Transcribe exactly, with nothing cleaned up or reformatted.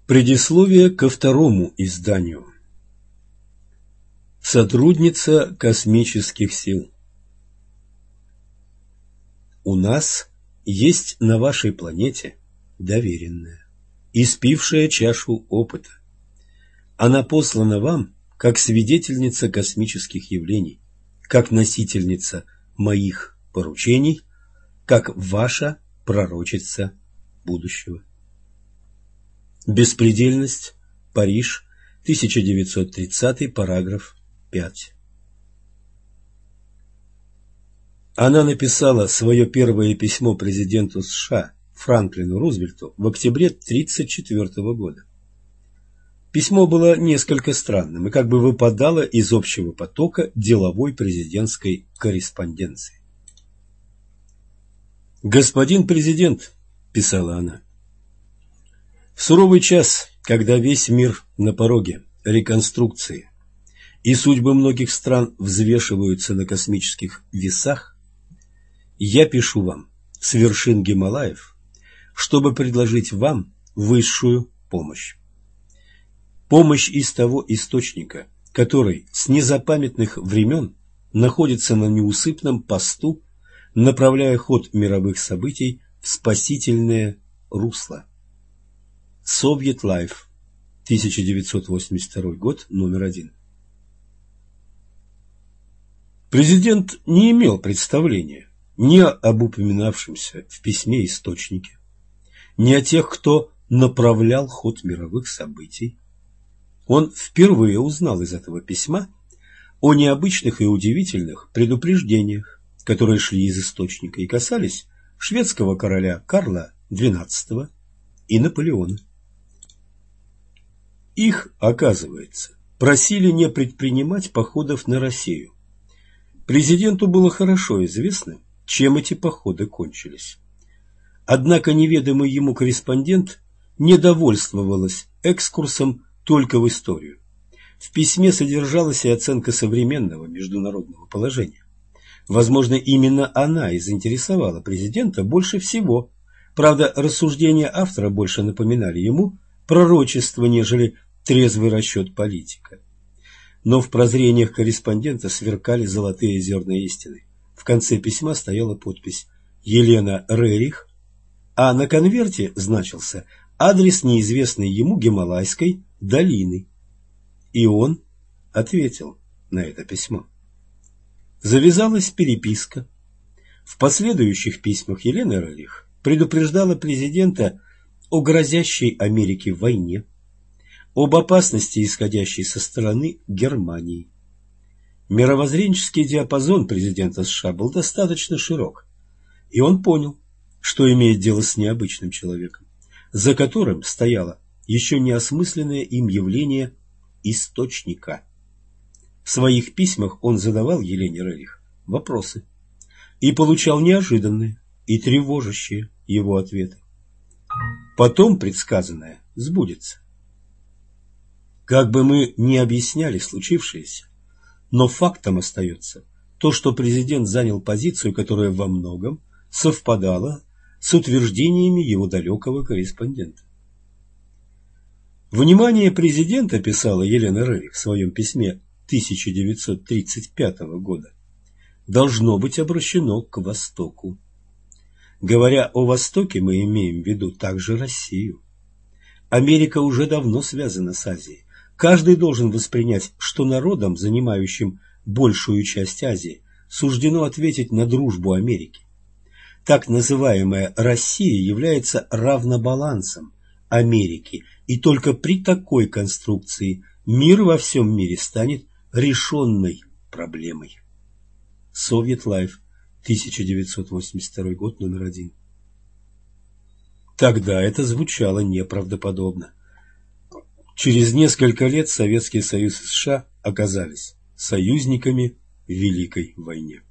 Предисловие ко второму изданию. Сотрудница космических сил. У нас есть на вашей планете доверенная, испившая чашу опыта. Она послана вам как свидетельница космических явлений, как носительница моих поручений, как ваша пророчица будущего. Беспредельность. Париж. тысяча девятьсот тридцатый. Параграф пять. Она написала свое первое письмо президенту США Франклину Рузвельту в октябре тысяча девятьсот тридцать четвёртого года. Письмо было несколько странным и как бы выпадало из общего потока деловой президентской корреспонденции. «Господин президент», – писала она, – «в суровый час, когда весь мир на пороге реконструкции и судьбы многих стран взвешиваются на космических весах, я пишу вам с вершин Гималаев, чтобы предложить вам высшую помощь. Помощь из того источника, который с незапамятных времен находится на неусыпном посту, направляя ход мировых событий в спасительное русло. Soviet Life, тысяча девятьсот восемьдесят второй год, номер один. Президент не имел представления ни об упоминавшемся в письме источнике, ни о тех, кто направлял ход мировых событий. Он впервые узнал из этого письма о необычных и удивительных предупреждениях, которые шли из источника и касались шведского короля Карла двенадцатого и Наполеона. Их, оказывается, просили не предпринимать походов на Россию. Президенту было хорошо известно, чем эти походы кончились. Однако неведомый ему корреспондент не довольствовалась экскурсом только в историю. В письме содержалась и оценка современного международного положения. Возможно, именно она и заинтересовала президента больше всего. Правда, рассуждения автора больше напоминали ему пророчество, нежели трезвый расчет политика. Но в прозрениях корреспондента сверкали золотые зерна истины. В конце письма стояла подпись «Елена Рерих», а на конверте значился адрес неизвестной ему Гималайской долины. И он ответил на это письмо. Завязалась переписка. В последующих письмах Елена Рерих предупреждала президента о грозящей Америке войне, об опасности, исходящей со стороны Германии. Мировоззренческий диапазон президента США был достаточно широк, и он понял, что имеет дело с необычным человеком, за которым стояло еще неосмысленное им явление источника. В своих письмах он задавал Елене Рерих вопросы и получал неожиданные и тревожащие его ответы. Потом предсказанное сбудется. Как бы мы ни объясняли случившееся, но фактом остается то, что президент занял позицию, которая во многом совпадала с утверждениями его далекого корреспондента. Внимание президента, писала Елена Рерих в своем письме тысяча девятьсот тридцать пятого года, должно быть обращено к Востоку. Говоря о Востоке, мы имеем в виду также Россию. Америка уже давно связана с Азией. Каждый должен воспринять, что народам, занимающим большую часть Азии, суждено ответить на дружбу Америки. Так называемая Россия является равнобалансом Америки, и только при такой конструкции мир во всем мире станет решенной проблемой. Soviet Life, тысяча девятьсот восемьдесят второй год, номер один. Тогда это звучало неправдоподобно. Через несколько лет Советский Союз и США оказались союзниками в Великой войне.